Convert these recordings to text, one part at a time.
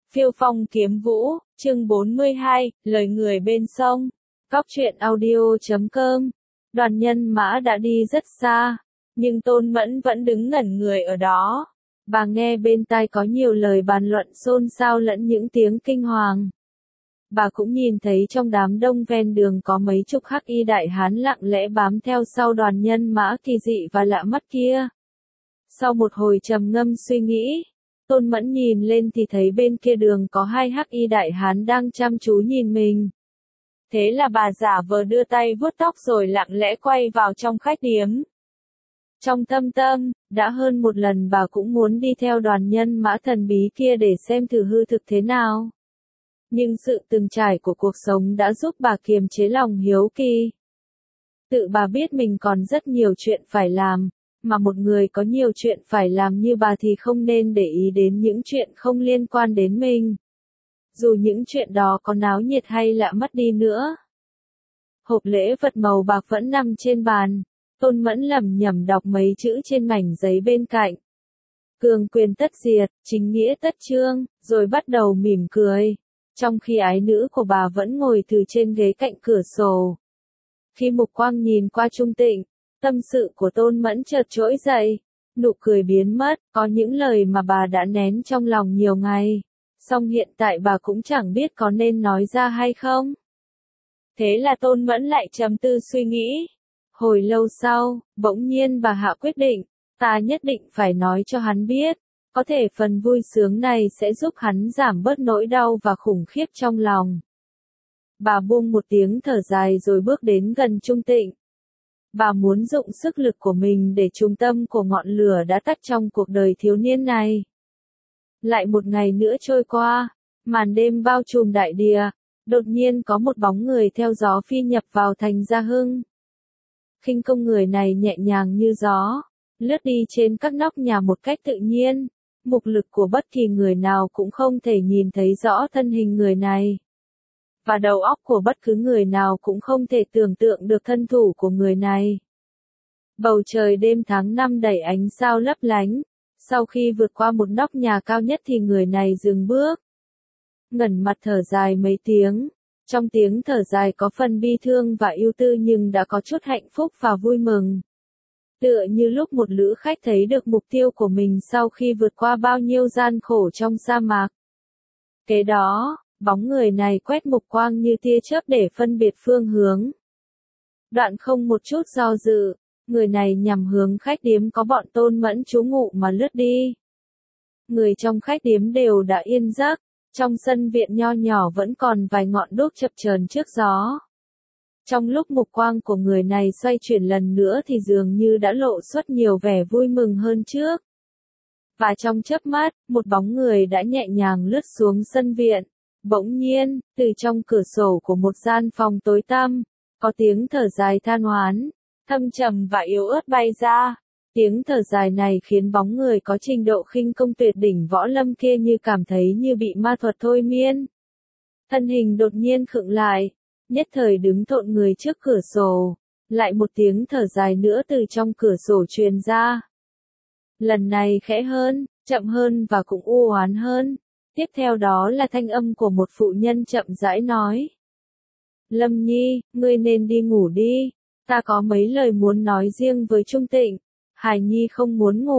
Phiêu phong kiếm vũ, chương 42, lời người bên sông. Góc truyện audio.com. Đoàn nhân mã đã đi rất xa, nhưng Tôn Mẫn vẫn đứng ngẩn người ở đó. Bà nghe bên tai có nhiều lời bàn luận xôn xao lẫn những tiếng kinh hoàng. Bà cũng nhìn thấy trong đám đông ven đường có mấy chục hắc y đại hán lặng lẽ bám theo sau đoàn nhân mã kỳ dị và lạ mắt kia. Sau một hồi trầm ngâm suy nghĩ, Tôn Mẫn nhìn lên thì thấy bên kia đường có hai hắc y đại hán đang chăm chú nhìn mình. Thế là bà giả vờ đưa tay vuốt tóc rồi lặng lẽ quay vào trong khách điếm. Trong thâm tâm, đã hơn một lần bà cũng muốn đi theo đoàn nhân mã thần bí kia để xem thử hư thực thế nào. Nhưng sự từng trải của cuộc sống đã giúp bà kiềm chế lòng hiếu kỳ. Tự bà biết mình còn rất nhiều chuyện phải làm, mà một người có nhiều chuyện phải làm như bà thì không nên để ý đến những chuyện không liên quan đến mình. Dù những chuyện đó có náo nhiệt hay lạ mắt đi nữa. Hộp lễ vật màu bạc vẫn nằm trên bàn, Tôn Mẫn lẩm nhẩm đọc mấy chữ trên mảnh giấy bên cạnh. Cường quyền tất diệt, chính nghĩa tất trương, rồi bắt đầu mỉm cười. Trong khi ái nữ của bà vẫn ngồi từ trên ghế cạnh cửa sổ. Khi mục quang nhìn qua Trung Tịnh, tâm sự của Tôn Mẫn chợt trỗi dậy, nụ cười biến mất, có những lời mà bà đã nén trong lòng nhiều ngày, song hiện tại bà cũng chẳng biết có nên nói ra hay không. Thế là Tôn Mẫn lại trầm tư suy nghĩ. Hồi lâu sau, bỗng nhiên bà hạ quyết định, ta nhất định phải nói cho hắn biết, có thể phần vui sướng này sẽ giúp hắn giảm bớt nỗi đau và khủng khiếp trong lòng. Bà buông một tiếng thở dài rồi bước đến gần Trung Tịnh. Bà muốn dụng sức lực của mình để trung tâm của ngọn lửa đã tắt trong cuộc đời thiếu niên này. Lại một ngày nữa trôi qua, màn đêm bao trùm đại địa, đột nhiên có một bóng người theo gió phi nhập vào thành Gia Hưng. Khinh công người này nhẹ nhàng như gió, lướt đi trên các nóc nhà một cách tự nhiên, mục lực của bất kỳ người nào cũng không thể nhìn thấy rõ thân hình người này. Và đầu óc của bất cứ người nào cũng không thể tưởng tượng được thân thủ của người này. Bầu trời đêm tháng 5 đầy ánh sao lấp lánh, sau khi vượt qua một nóc nhà cao nhất thì người này dừng bước. Ngẩng mặt thở dài mấy tiếng, trong tiếng thở dài có phần bi thương và ưu tư nhưng đã có chút hạnh phúc và vui mừng. Tựa như lúc một lữ khách thấy được mục tiêu của mình sau khi vượt qua bao nhiêu gian khổ trong sa mạc. Kế đó, bóng người này quét mục quang như tia chớp để phân biệt phương hướng. Đoạn không một chút do dự, người này nhằm hướng khách điếm có bọn Tôn Mẫn trú ngụ mà lướt đi. Người trong khách điếm đều đã yên giấc, trong sân viện nho nhỏ vẫn còn vài ngọn đuốc chập chờn trước gió. Trong lúc mục quang của người này xoay chuyển lần nữa thì dường như đã lộ xuất nhiều vẻ vui mừng hơn trước. Và trong chớp mắt, một bóng người đã nhẹ nhàng lướt xuống sân viện. Bỗng nhiên, từ trong cửa sổ của một gian phòng tối tăm, có tiếng thở dài than oán, thâm trầm và yếu ớt bay ra. Tiếng thở dài này khiến bóng người có trình độ khinh công tuyệt đỉnh võ lâm kia như cảm thấy như bị ma thuật thôi miên. Thân hình đột nhiên khựng lại, nhất thời đứng thộn người trước cửa sổ, lại một tiếng thở dài nữa từ trong cửa sổ truyền ra. Lần này khẽ hơn, chậm hơn và cũng u oán hơn. Tiếp theo đó là thanh âm của một phụ nhân chậm rãi nói. Lâm Nhi, ngươi nên đi ngủ đi, ta có mấy lời muốn nói riêng với Trung Tịnh. Hài Nhi không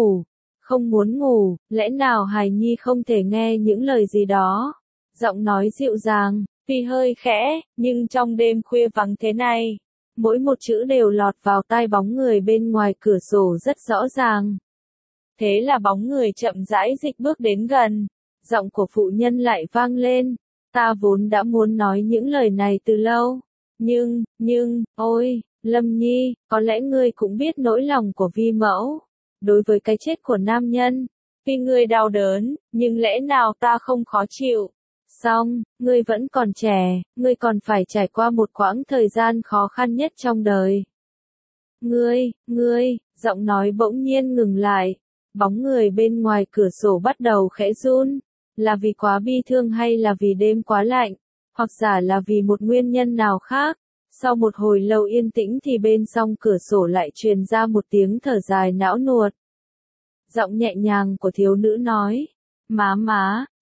muốn ngủ, lẽ nào Hài Nhi không thể nghe những lời gì đó? Giọng nói dịu dàng, tuy hơi khẽ, nhưng trong đêm khuya vắng thế này, mỗi một chữ đều lọt vào tai bóng người bên ngoài cửa sổ rất rõ ràng. Thế là bóng người chậm rãi dịch bước đến gần, giọng của phụ nhân lại vang lên, ta vốn đã muốn nói những lời này từ lâu, nhưng, ôi, Lâm Nhi, có lẽ ngươi cũng biết nỗi lòng của vi mẫu, đối với cái chết của nam nhân, vì ngươi đau đớn, nhưng lẽ nào ta không khó chịu. Song, ngươi vẫn còn trẻ, ngươi còn phải trải qua một quãng thời gian khó khăn nhất trong đời. Ngươi, giọng nói bỗng nhiên ngừng lại, bóng người bên ngoài cửa sổ bắt đầu khẽ run, là vì quá bi thương hay là vì đêm quá lạnh, hoặc giả là vì một nguyên nhân nào khác. Sau một hồi lâu yên tĩnh thì bên song cửa sổ lại truyền ra một tiếng thở dài não nuột. Giọng nhẹ nhàng của thiếu nữ nói, má,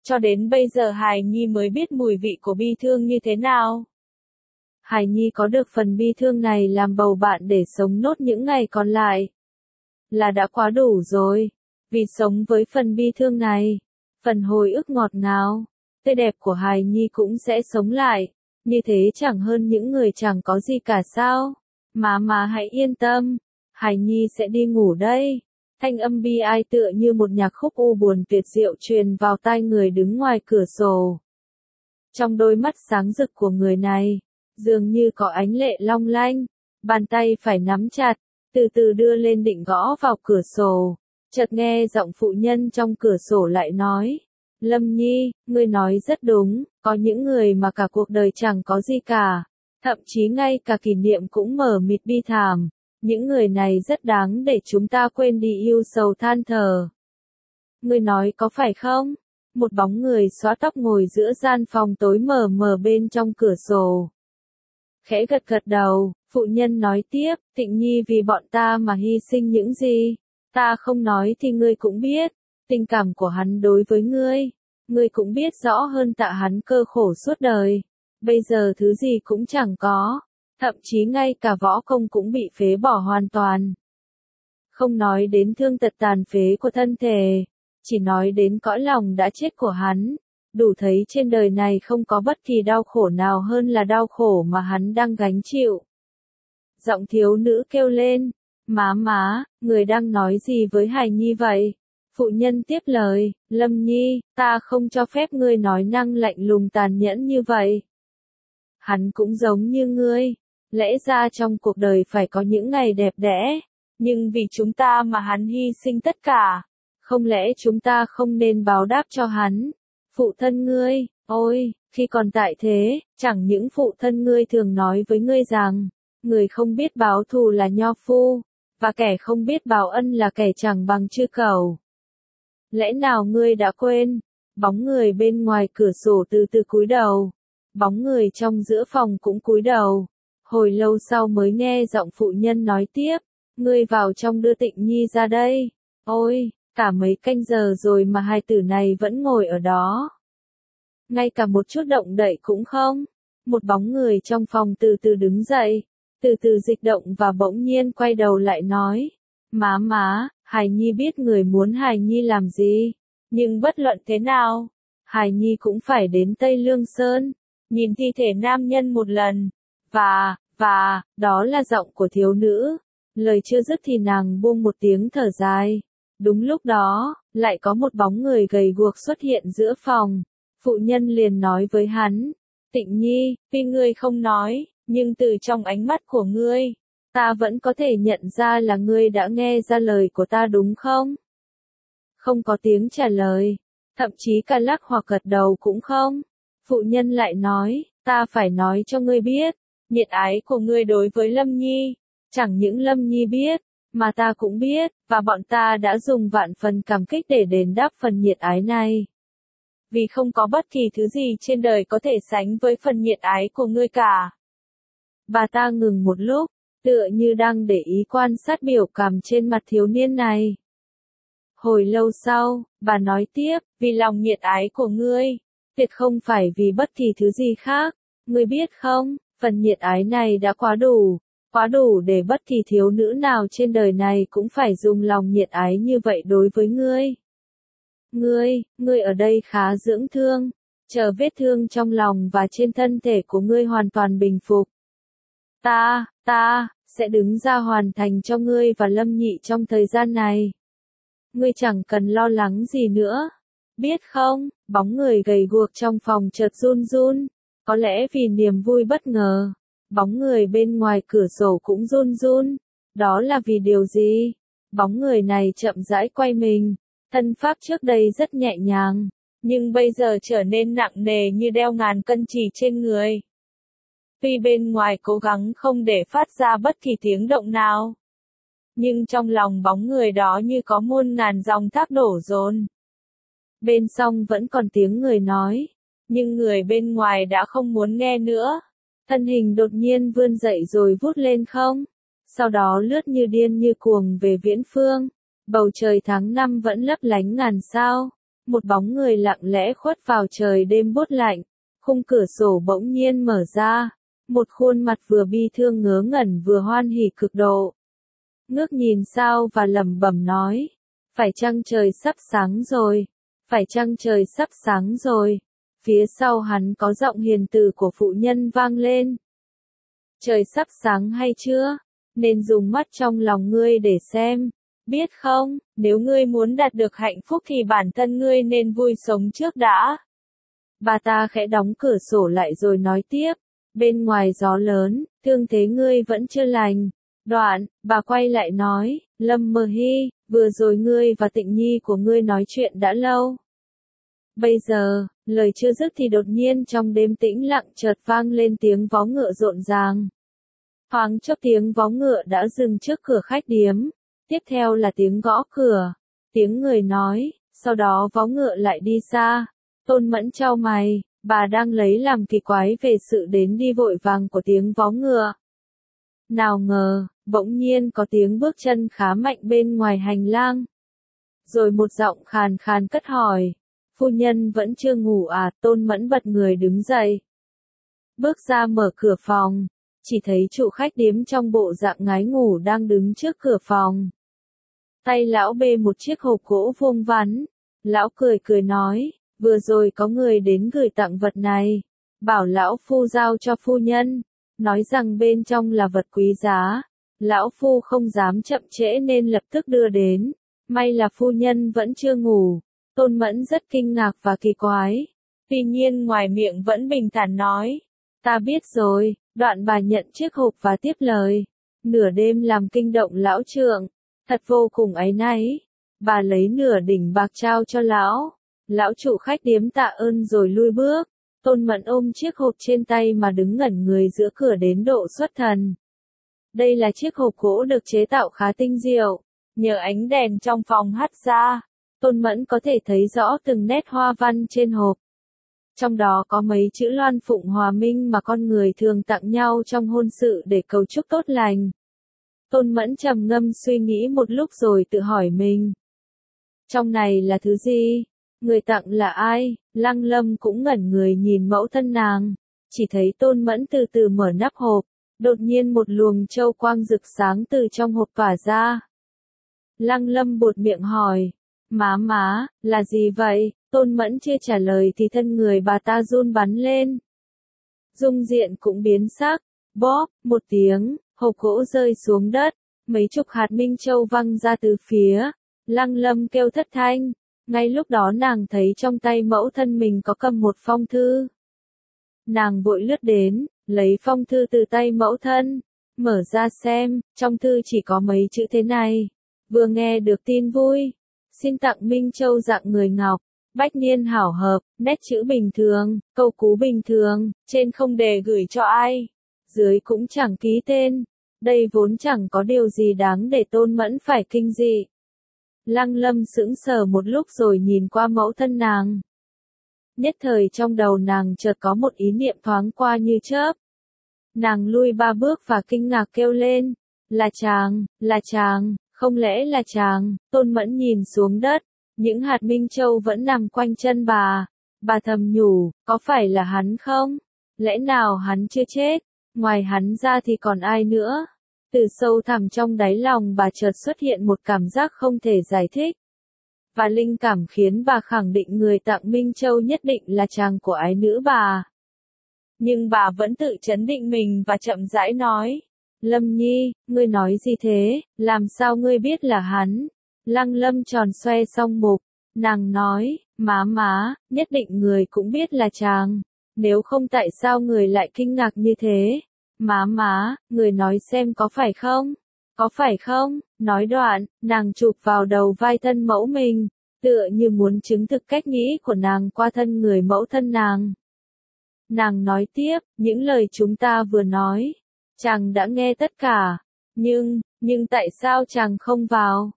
cho đến bây giờ hài nhi mới biết mùi vị của bi thương như thế nào. Hài nhi có được phần bi thương này làm bầu bạn để sống nốt những ngày còn lại là đã quá đủ rồi. Vì sống với phần bi thương này, phần hồi ức ngọt ngào, tươi đẹp của hài nhi cũng sẽ sống lại. Như thế chẳng hơn những người chẳng có gì cả sao? Mà hãy yên tâm, hài nhi sẽ đi ngủ đây. Thanh âm bi ai tựa như một nhạc khúc u buồn tuyệt diệu truyền vào tai người đứng ngoài cửa sổ. Trong đôi mắt sáng rực của người này, dường như có ánh lệ long lanh, bàn tay phải nắm chặt, từ từ đưa lên định gõ vào cửa sổ. Chợt nghe giọng phụ nhân trong cửa sổ lại nói, Lâm Nhi, ngươi nói rất đúng, có những người mà cả cuộc đời chẳng có gì cả, thậm chí ngay cả kỷ niệm cũng mờ mịt bi thảm. Những người này rất đáng để chúng ta quên đi yêu sầu than thở. Ngươi nói có phải không? Một bóng người xõa tóc ngồi giữa gian phòng tối mờ mờ bên trong cửa sổ. Khẽ gật gật đầu, phụ nhân nói tiếp, Tịnh Nhi vì bọn ta mà hy sinh những gì? Ta không nói thì ngươi cũng biết, tình cảm của hắn đối với ngươi cũng biết rõ hơn tạ hắn cơ khổ suốt đời. Bây giờ thứ gì cũng chẳng có. Thậm chí ngay cả võ công cũng bị phế bỏ hoàn toàn. Không nói đến thương tật tàn phế của thân thể, chỉ nói đến cõi lòng đã chết của hắn, đủ thấy trên đời này không có bất kỳ đau khổ nào hơn là đau khổ mà hắn đang gánh chịu. Giọng thiếu nữ kêu lên, má, người đang nói gì với hài nhi vậy? Phụ nhân tiếp lời, Lâm Nhi, ta không cho phép ngươi nói năng lạnh lùng tàn nhẫn như vậy. Hắn cũng giống như ngươi. Lẽ ra trong cuộc đời phải có những ngày đẹp đẽ, nhưng vì chúng ta mà hắn hy sinh tất cả. Không lẽ chúng ta không nên báo đáp cho hắn? Phụ thân ngươi, ôi, khi còn tại thế, chẳng những phụ thân ngươi thường nói với ngươi rằng, người không biết báo thù là nho phu, và kẻ không biết báo ân là kẻ chẳng bằng chư cẩu. Lẽ nào ngươi đã quên? Bóng người bên ngoài cửa sổ từ từ cúi đầu, bóng người trong giữa phòng cũng cúi đầu. Hồi lâu sau mới nghe giọng phụ nhân nói tiếp, ngươi vào trong đưa Tịnh Nhi ra đây. Ôi, cả mấy canh giờ rồi mà hai tử này vẫn ngồi ở đó. Ngay cả một chút động đậy cũng không. Một bóng người trong phòng từ từ đứng dậy, từ từ dịch động và bỗng nhiên quay đầu lại nói, má, hài nhi biết người muốn hài nhi làm gì, nhưng bất luận thế nào, hài nhi cũng phải đến Tây Lương Sơn, nhìn thi thể nam nhân một lần. Và, đó là giọng của thiếu nữ. Lời chưa dứt thì nàng buông một tiếng thở dài. Đúng lúc đó, lại có một bóng người gầy guộc xuất hiện giữa phòng. Phụ nhân liền nói với hắn, Tịnh Nhi, tuy ngươi không nói, nhưng từ trong ánh mắt của ngươi, ta vẫn có thể nhận ra là ngươi đã nghe ra lời của ta đúng không? Không có tiếng trả lời, thậm chí cả lắc hoặc gật đầu cũng không. Phụ nhân lại nói, ta phải nói cho ngươi biết. Nhiệt ái của ngươi đối với Lâm Nhi, chẳng những Lâm Nhi biết, mà ta cũng biết, và bọn ta đã dùng vạn phần cảm kích để đền đáp phần nhiệt ái này. Vì không có bất kỳ thứ gì trên đời có thể sánh với phần nhiệt ái của ngươi cả. Bà ta ngừng một lúc, tựa như đang để ý quan sát biểu cảm trên mặt thiếu niên này. Hồi lâu sau, bà nói tiếp, vì lòng nhiệt ái của ngươi, tuyệt không phải vì bất kỳ thứ gì khác, ngươi biết không? Phần nhiệt ái này đã quá đủ để bất kỳ thiếu nữ nào trên đời này cũng phải dùng lòng nhiệt ái như vậy đối với ngươi. Ngươi ở đây khá dưỡng thương, chờ vết thương trong lòng và trên thân thể của ngươi hoàn toàn bình phục. Ta sẽ đứng ra hoàn thành cho ngươi và Lâm Nhị trong thời gian này. Ngươi chẳng cần lo lắng gì nữa. Biết không, bóng người gầy guộc trong phòng chợt run run. Có lẽ vì niềm vui bất ngờ, bóng người bên ngoài cửa sổ cũng run run. Đó là vì điều gì? Bóng người này chậm rãi quay mình, thân pháp trước đây rất nhẹ nhàng, nhưng bây giờ trở nên nặng nề như đeo ngàn cân trì trên người. Tuy bên ngoài cố gắng không để phát ra bất kỳ tiếng động nào, nhưng trong lòng bóng người đó như có muôn ngàn dòng thác đổ dồn. Bên trong vẫn còn tiếng người nói. Nhưng người bên ngoài đã không muốn nghe nữa. Thân hình đột nhiên vươn dậy rồi vút lên không. Sau đó lướt như điên như cuồng về viễn phương. Bầu trời tháng 5 vẫn lấp lánh ngàn sao. một bóng người lặng lẽ khuất vào trời đêm buốt lạnh, khung cửa sổ bỗng nhiên mở ra, một khuôn mặt vừa bi thương ngớ ngẩn vừa hoan hỉ cực độ. Ngước nhìn sao và lẩm bẩm nói, phải chăng trời sắp sáng rồi, phải chăng trời sắp sáng rồi. Phía sau hắn có giọng hiền từ của phụ nhân vang lên. Trời sắp sáng hay chưa? Nên dùng mắt trong lòng ngươi để xem. Biết không, nếu ngươi muốn đạt được hạnh phúc thì bản thân ngươi nên vui sống trước đã. Bà ta khẽ đóng cửa sổ lại rồi nói tiếp. Bên ngoài gió lớn, thương thế ngươi vẫn chưa lành. Đoạn, bà quay lại nói, Lâm Mơ Hy, vừa rồi ngươi và Tịnh Nhi của ngươi nói chuyện đã lâu. Bây giờ, lời chưa dứt thì đột nhiên trong đêm tĩnh lặng chợt vang lên tiếng vó ngựa rộn ràng. Thoáng chốc tiếng vó ngựa đã dừng trước cửa khách điếm. Tiếp theo là tiếng gõ cửa, tiếng người nói, sau đó vó ngựa lại đi xa. Tôn Mẫn chau mày, bà đang lấy làm kỳ quái về sự đến đi vội vàng của tiếng vó ngựa. Nào ngờ, bỗng nhiên có tiếng bước chân khá mạnh bên ngoài hành lang. Rồi một giọng khàn khàn cất hỏi, phu nhân vẫn chưa ngủ à? Tôn Mẫn bật người đứng dậy. Bước ra mở cửa phòng, chỉ thấy chủ khách điếm trong bộ dạng ngái ngủ đang đứng trước cửa phòng. Tay lão bê một chiếc hộp gỗ vuông vắn. Lão cười cười nói, vừa rồi có người đến gửi tặng vật này. Bảo lão phu giao cho phu nhân. Nói rằng bên trong là vật quý giá. Lão phu không dám chậm trễ nên lập tức đưa đến. May là phu nhân vẫn chưa ngủ. Tôn Mẫn rất kinh ngạc và kỳ quái. Tuy nhiên ngoài miệng vẫn bình thản nói. Ta biết rồi. Đoạn bà nhận chiếc hộp và tiếp lời. Nửa đêm làm kinh động lão trượng. Thật vô cùng áy náy. Bà lấy nửa đỉnh bạc trao cho lão. Lão chủ khách điếm tạ ơn rồi lui bước. Tôn Mẫn ôm chiếc hộp trên tay mà đứng ngẩn người giữa cửa đến độ xuất thần. Đây là chiếc hộp gỗ được chế tạo khá tinh diệu. Nhờ ánh đèn trong phòng hắt ra, Tôn Mẫn có thể thấy rõ từng nét hoa văn trên hộp. Trong đó có mấy chữ Loan Phụng Hòa Minh mà con người thường tặng nhau trong hôn sự để cầu chúc tốt lành. Tôn Mẫn trầm ngâm suy nghĩ một lúc rồi tự hỏi mình. Trong này là thứ gì? Người tặng là ai? Lăng Lâm cũng ngẩn người nhìn mẫu thân nàng. Chỉ thấy Tôn Mẫn từ từ mở nắp hộp. Đột nhiên một luồng châu quang rực sáng từ trong hộp tỏa ra. Lăng Lâm buột miệng hỏi. Má, là gì vậy? Tôn Mẫn chưa trả lời thì thân người bà ta run bắn lên. Dung diện cũng biến sắc. Bóp, một tiếng, hộp gỗ rơi xuống đất. Mấy chục hạt minh châu văng ra từ phía. Lăng Lâm kêu thất thanh. Ngay lúc đó nàng thấy trong tay mẫu thân mình có cầm một phong thư. Nàng vội lướt đến, lấy phong thư từ tay mẫu thân. Mở ra xem, trong thư chỉ có mấy chữ thế này. Vừa nghe được tin vui. Xin tặng minh châu dạng người ngọc. Bách niên hảo hợp, nét chữ bình thường, câu cú bình thường, trên không đề gửi cho ai. Dưới cũng chẳng ký tên. Đây vốn chẳng có điều gì đáng để Tôn Mẫn phải kinh dị. Lăng Lâm sững sờ một lúc rồi nhìn qua mẫu thân nàng. Nhất thời trong đầu nàng chợt có một ý niệm thoáng qua như chớp. Nàng lui 3 bước và kinh ngạc kêu lên. Là chàng, không lẽ là chàng? Tôn Mẫn nhìn xuống đất. Những hạt minh châu vẫn nằm quanh chân bà. Bà thầm nhủ, có phải là hắn không? Lẽ nào hắn chưa chết? Ngoài hắn ra thì còn ai nữa? Từ sâu thẳm trong đáy lòng bà chợt xuất hiện một cảm giác không thể giải thích. Và linh cảm khiến bà khẳng định người tặng Minh Châu nhất định là chàng của ái nữ bà. Nhưng bà vẫn tự trấn định mình và chậm rãi nói. Lâm Nhi, ngươi nói gì thế, làm sao ngươi biết là hắn? Lăng Lâm tròn xoe song mục, nàng nói, má, nhất định người cũng biết là chàng. Nếu không tại sao người lại kinh ngạc như thế? Má, người nói xem có phải không? Có phải không? Nói đoạn, nàng chụp vào đầu vai thân mẫu mình, tựa như muốn chứng thực cách nghĩ của nàng qua thân người mẫu thân nàng. Nàng nói tiếp, những lời chúng ta vừa nói, chàng đã nghe tất cả, nhưng tại sao chàng không vào?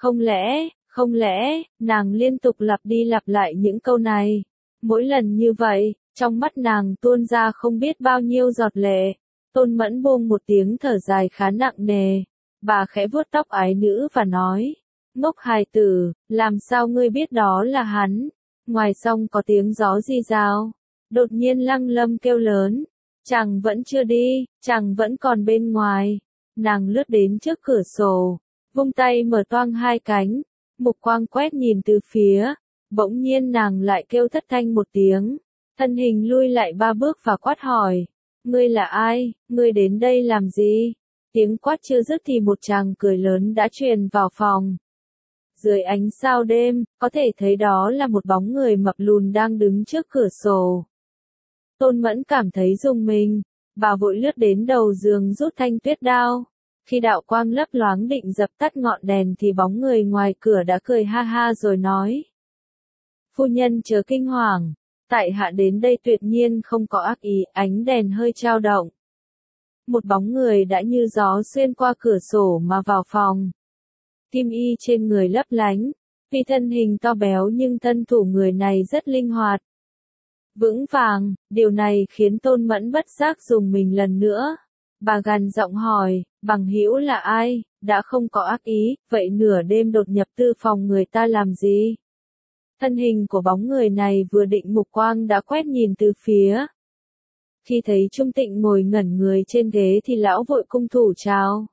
Không lẽ, nàng liên tục lặp đi lặp lại những câu này. Mỗi lần như vậy, trong mắt nàng tuôn ra không biết bao nhiêu giọt lệ. Tôn Mẫn buông một tiếng thở dài khá nặng nề. Bà khẽ vuốt tóc ái nữ và nói, ngốc hài tử, làm sao ngươi biết đó là hắn? Ngoài song có tiếng gió rì rào. Đột nhiên Lăng Lâm kêu lớn. Chàng vẫn chưa đi, chàng vẫn còn bên ngoài. Nàng lướt đến trước cửa sổ, vung tay mở toang hai cánh, mục quang quét nhìn từ phía. Bỗng nhiên nàng lại kêu thất thanh một tiếng, thân hình lui lại 3 bước và quát hỏi. Ngươi là ai, ngươi đến đây làm gì? Tiếng quát chưa dứt thì một tràng cười lớn đã truyền vào phòng. Dưới ánh sao đêm, có thể thấy đó là một bóng người mập lùn đang đứng trước cửa sổ. Tôn Mẫn cảm thấy rùng mình, bà vội lướt đến đầu giường rút thanh tuyết đao. Khi đạo quang lấp loáng định dập tắt ngọn đèn thì bóng người ngoài cửa đã cười ha ha rồi nói. Phu nhân chớ kinh hoàng, tại hạ đến đây tuyệt nhiên không có ác ý. Ánh đèn hơi chao động. Một bóng người đã như gió xuyên qua cửa sổ mà vào phòng. Kim y trên người lấp lánh, vì thân hình to béo nhưng thân thủ người này rất linh hoạt. Vững vàng, điều này khiến Tôn Mẫn bất giác dùng mình lần nữa. Bà gằn giọng hỏi, bằng hữu là ai, đã không có ác ý, vậy nửa đêm đột nhập tư phòng người ta làm gì? Thân hình của bóng người này vừa định mục quang đã quét nhìn từ phía. Khi thấy Trung Tịnh ngồi ngẩn người trên ghế thì lão vội cung thủ chào.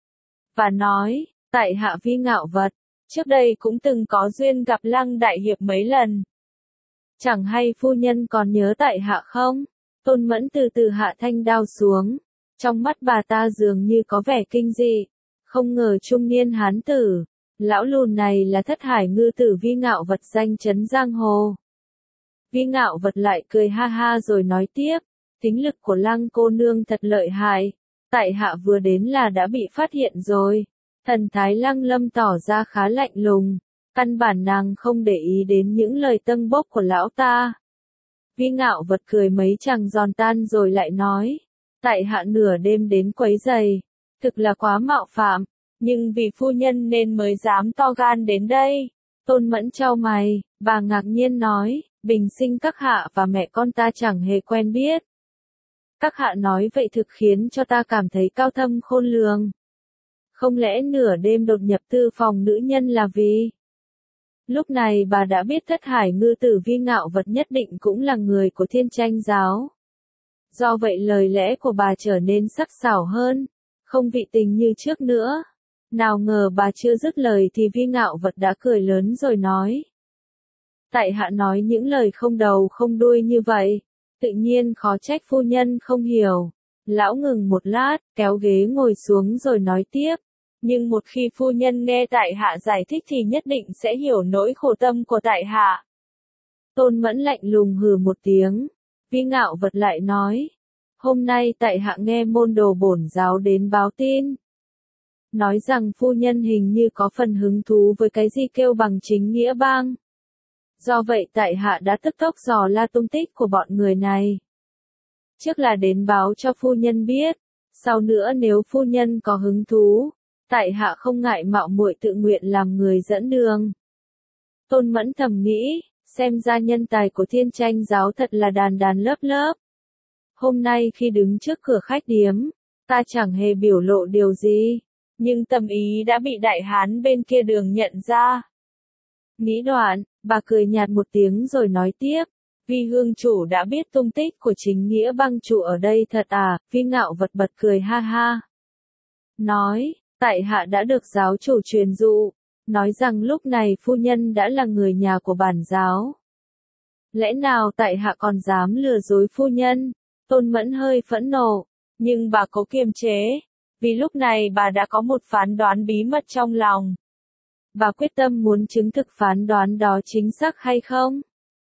Và nói, tại hạ Vi Ngạo Vật, trước đây cũng từng có duyên gặp Lăng đại hiệp mấy lần. Chẳng hay phu nhân còn nhớ tại hạ không? Tôn Mẫn từ từ hạ thanh đao xuống. Trong mắt bà ta dường như có vẻ kinh dị. Không ngờ trung niên hán tử, lão lùn này là Thất Hải ngư tử Vi Ngạo Vật danh chấn giang hồ. Vi Ngạo Vật lại cười ha ha rồi nói tiếp. Tính lực của Lăng cô nương thật lợi hại. Tại hạ vừa đến là đã bị phát hiện rồi. Thần thái Lăng Lâm tỏ ra khá lạnh lùng. Căn bản nàng không để ý đến những lời tâng bốc của lão ta. Vi Ngạo Vật cười mấy chàng giòn tan rồi lại nói. Tại hạ nửa đêm đến quấy giày. Thực là quá mạo phạm. Nhưng vì phu nhân nên mới dám to gan đến đây. Tôn Mẫn chau mày, bà ngạc nhiên nói. Bình sinh các hạ và mẹ con ta chẳng hề quen biết. Các hạ nói vậy thực khiến cho ta cảm thấy cao thâm khôn lường. Không lẽ nửa đêm đột nhập tư phòng nữ nhân là vì... Lúc này bà đã biết Thất Hải ngư tử Vi Ngạo Vật nhất định cũng là người của Thiên Tranh giáo. Do vậy lời lẽ của bà trở nên sắc sảo hơn, không vị tình như trước nữa. Nào ngờ bà chưa dứt lời thì Vi Ngạo Vật đã cười lớn rồi nói. Tại hạ nói những lời không đầu không đuôi như vậy, tự nhiên khó trách phu nhân không hiểu. Lão ngừng một lát, kéo ghế ngồi xuống rồi nói tiếp. Nhưng một khi phu nhân nghe tại hạ giải thích thì nhất định sẽ hiểu nỗi khổ tâm của tại hạ. Tôn Mẫn lạnh lùng hừ một tiếng. Vi Ngạo Vật lại nói. Hôm nay tại hạ nghe môn đồ bổn giáo đến báo tin. Nói rằng phu nhân hình như có phần hứng thú với cái gì kêu bằng chính nghĩa bang. Do vậy tại hạ đã tức tốc dò la tung tích của bọn người này. Trước là đến báo cho phu nhân biết. Sau nữa nếu phu nhân có hứng thú, tại hạ không ngại mạo muội tự nguyện làm người dẫn đường. Tôn Mẫn thầm nghĩ, xem ra nhân tài của Thiên Tranh giáo thật là đàn đàn lớp lớp. Hôm nay khi đứng trước cửa khách điếm, ta chẳng hề biểu lộ điều gì, nhưng tâm ý đã bị đại hán bên kia đường nhận ra. Nghĩ đoạn, bà cười nhạt một tiếng rồi nói tiếp, Vi hương chủ đã biết tung tích của chính nghĩa bang chủ ở đây thật à? Vi Ngạo Vật bật cười ha ha. Nói, tại hạ đã được giáo chủ truyền dụ, nói rằng lúc này phu nhân đã là người nhà của bản giáo. Lẽ nào tại hạ còn dám lừa dối phu nhân? Tôn Mẫn hơi phẫn nộ, nhưng bà cố kiềm chế, vì lúc này bà đã có một phán đoán bí mật trong lòng. Bà quyết tâm muốn chứng thực phán đoán đó chính xác hay không.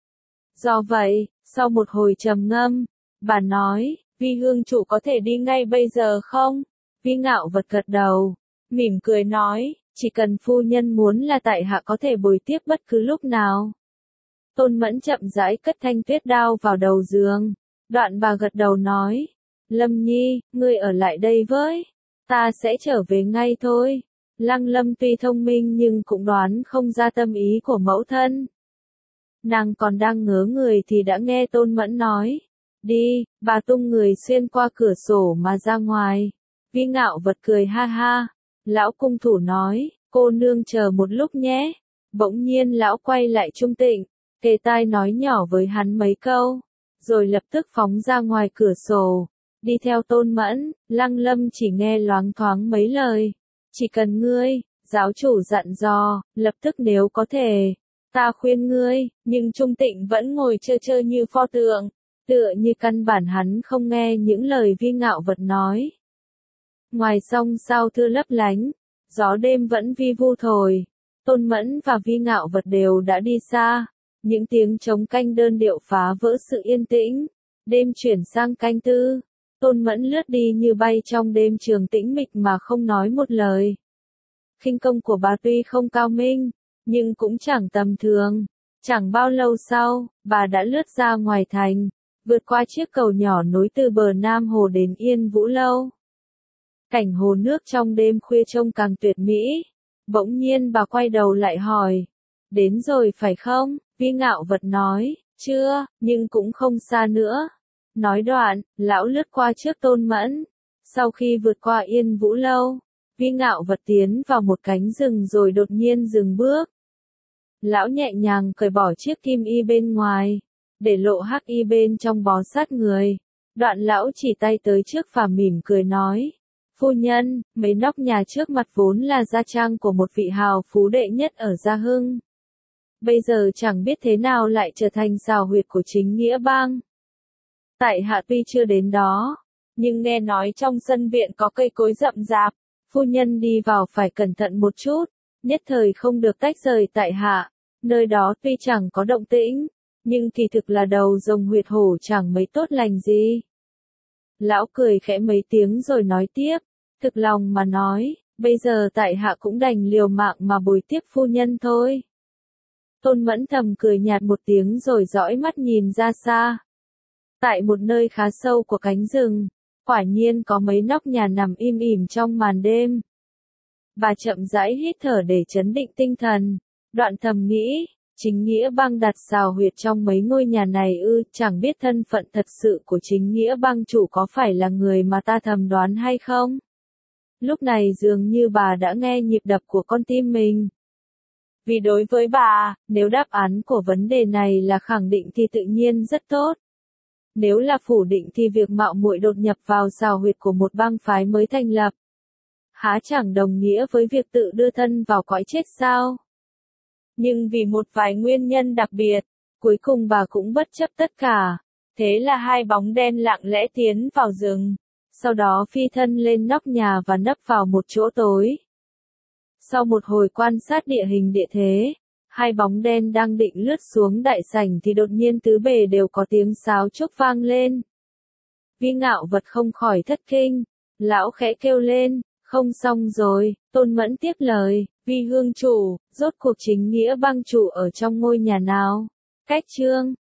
Do vậy, sau một hồi trầm ngâm, bà nói, Vi hương chủ có thể đi ngay bây giờ không? Vi Ngạo Vật gật đầu, mỉm cười nói, chỉ cần phu nhân muốn là tại hạ có thể bồi tiếp bất cứ lúc nào. Tôn Mẫn chậm rãi cất thanh tuyết đao vào đầu giường. Đoạn bà gật đầu nói, Lâm Nhi, ngươi ở lại đây với, ta sẽ trở về ngay thôi. Lăng Lâm tuy thông minh nhưng cũng đoán không ra tâm ý của mẫu thân. Nàng còn đang ngớ người thì đã nghe Tôn Mẫn nói, đi, bà tung người xuyên qua cửa sổ mà ra ngoài. Vi Ngạo Vật cười ha ha, lão cung thủ nói, cô nương chờ một lúc nhé. Bỗng nhiên lão quay lại Trung Tịnh, kề tai nói nhỏ với hắn mấy câu, rồi lập tức phóng ra ngoài cửa sổ, đi theo Tôn Mẫn. Lăng Lâm chỉ nghe loáng thoáng mấy lời, chỉ cần ngươi, giáo chủ dặn dò, lập tức nếu có thể, ta khuyên ngươi, nhưng Trung Tịnh vẫn ngồi trơ trơ như pho tượng, tựa như căn bản hắn không nghe những lời Vi Ngạo Vật nói. Ngoài sông sao thưa lấp lánh, gió đêm vẫn vi vu thổi, Tôn Mẫn và Vi Ngạo Vật đều đã đi xa, những tiếng trống canh đơn điệu phá vỡ sự yên tĩnh, đêm chuyển sang canh tư, Tôn Mẫn lướt đi như bay trong đêm trường tĩnh mịch mà không nói một lời. Khinh công của bà tuy không cao minh, nhưng cũng chẳng tầm thường. Chẳng bao lâu sau, bà đã lướt ra ngoài thành, vượt qua chiếc cầu nhỏ nối từ bờ Nam Hồ đến Yên Vũ Lâu. Cảnh hồ nước trong đêm khuya trông càng tuyệt mỹ. Bỗng nhiên bà quay đầu lại hỏi, đến rồi phải không? Vi Ngạo Vật nói, chưa, nhưng cũng không xa nữa. Nói đoạn, lão lướt qua trước Tôn Mẫn. Sau khi vượt qua Yên Vũ Lâu, Vi Ngạo Vật tiến vào một cánh rừng rồi đột nhiên dừng bước. Lão nhẹ nhàng cởi bỏ chiếc kim y bên ngoài, để lộ hắc y bên trong bó sát người. Đoạn lão chỉ tay tới trước và mỉm cười nói, phu nhân, mấy nóc nhà trước mặt vốn là gia trang của một vị hào phú đệ nhất ở Gia Hưng. Bây giờ chẳng biết thế nào lại trở thành xào huyệt của chính nghĩa bang. Tại hạ tuy chưa đến đó, nhưng nghe nói trong sân viện có cây cối rậm rạp, phu nhân đi vào phải cẩn thận một chút, nhất thời không được tách rời tại hạ. Nơi đó tuy chẳng có động tĩnh, nhưng kỳ thực là đầu rồng huyệt hổ chẳng mấy tốt lành gì. Lão cười khẽ mấy tiếng rồi nói tiếp, thực lòng mà nói, bây giờ tại hạ cũng đành liều mạng mà bồi tiếp phu nhân thôi. Tôn Mẫn thầm cười nhạt một tiếng rồi dõi mắt nhìn ra xa. Tại một nơi khá sâu của cánh rừng, quả nhiên có mấy nóc nhà nằm im ỉm trong màn đêm. Bà chậm rãi hít thở để trấn định tinh thần, đoạn thầm nghĩ, chính nghĩa bang đặt xào huyệt trong mấy ngôi nhà này ư, chẳng biết thân phận thật sự của chính nghĩa bang chủ có phải là người mà ta thầm đoán hay không? Lúc này dường như bà đã nghe nhịp đập của con tim mình. Vì đối với bà, nếu đáp án của vấn đề này là khẳng định thì tự nhiên rất tốt. Nếu là phủ định thì việc mạo muội đột nhập vào xào huyệt của một bang phái mới thành lập, há chẳng đồng nghĩa với việc tự đưa thân vào cõi chết sao? Nhưng vì một vài nguyên nhân đặc biệt, cuối cùng bà cũng bất chấp tất cả. Thế là hai bóng đen lặng lẽ tiến vào rừng, sau đó phi thân lên nóc nhà và nấp vào một chỗ tối. Sau một hồi quan sát địa hình địa thế, hai bóng đen đang định lướt xuống đại sảnh thì đột nhiên tứ bề đều có tiếng sáo trúc vang lên. Vi Ngạo Vật không khỏi thất kinh, lão khẽ kêu lên, không xong rồi. Tôn Mẫn tiếp lời, Vi hương chủ, rốt cuộc chính nghĩa bang chủ ở trong ngôi nhà nào? Cách chương